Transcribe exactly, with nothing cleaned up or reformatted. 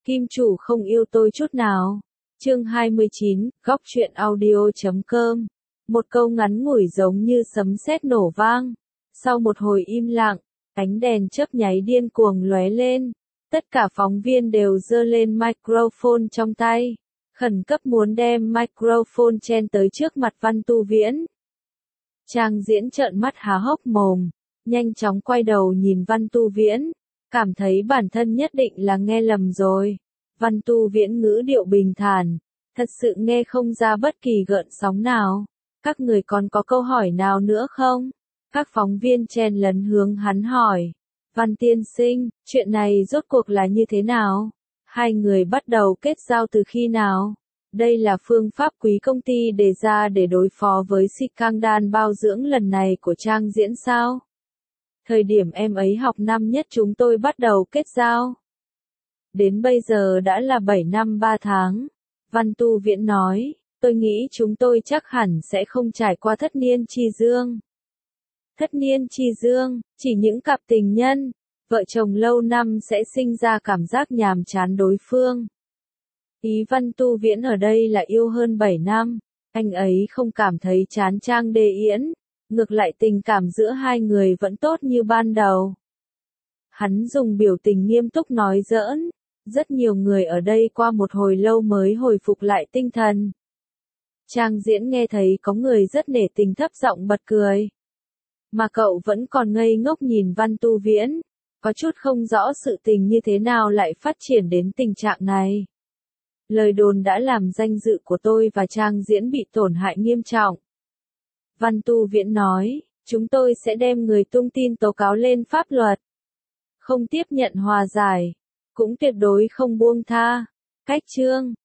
Kim chủ không yêu tôi chút nào. Chương hai mươi chín, góc truyện audio chấm com. Một câu ngắn ngủi giống như sấm sét nổ vang. Sau một hồi im lặng, ánh đèn chớp nháy điên cuồng lóe lên. Tất cả phóng viên đều giơ lên microphone trong tay, khẩn cấp muốn đem microphone chen tới trước mặt Văn Tu Viễn. Trang Diễn trợn mắt há hốc mồm, nhanh chóng quay đầu nhìn Văn Tu Viễn, cảm thấy bản thân nhất định là nghe lầm rồi. Văn Tu Viễn ngữ điệu bình thản, thật sự nghe không ra bất kỳ gợn sóng nào. Các người còn có câu hỏi nào nữa không? Các phóng viên chen lấn hướng hắn hỏi. Văn tiên sinh, chuyện này rốt cuộc là như thế nào? Hai người bắt đầu kết giao từ khi nào? Đây là phương pháp quý công ty đề ra để đối phó với scandal bao dưỡng lần này của Trang Diễn sao? Thời điểm em ấy học năm nhất chúng tôi bắt đầu kết giao. Đến bây giờ đã là bảy năm ba tháng. Văn Tu Viễn nói, tôi nghĩ chúng tôi chắc hẳn sẽ không trải qua thất niên chi dương. Thất niên chi dương, chỉ những cặp tình nhân, vợ chồng lâu năm sẽ sinh ra cảm giác nhàm chán đối phương. Ý Văn Tu Viễn ở đây là yêu hơn bảy năm, anh ấy không cảm thấy chán Trang Đê Yến, ngược lại tình cảm giữa hai người vẫn tốt như ban đầu. Hắn dùng biểu tình nghiêm túc nói giỡn, rất nhiều người ở đây qua một hồi lâu mới hồi phục lại tinh thần. Trang Diễn nghe thấy có người rất nể tình thấp giọng bật cười. Mà cậu vẫn còn ngây ngốc nhìn Văn Tu Viễn, có chút không rõ sự tình như thế nào lại phát triển đến tình trạng này. Lời đồn đã làm danh dự của tôi và Trang Diễn bị tổn hại nghiêm trọng. Văn Tu Viễn nói, chúng tôi sẽ đem người tung tin tố cáo lên pháp luật. Không tiếp nhận hòa giải, cũng tuyệt đối không buông tha. Cách chương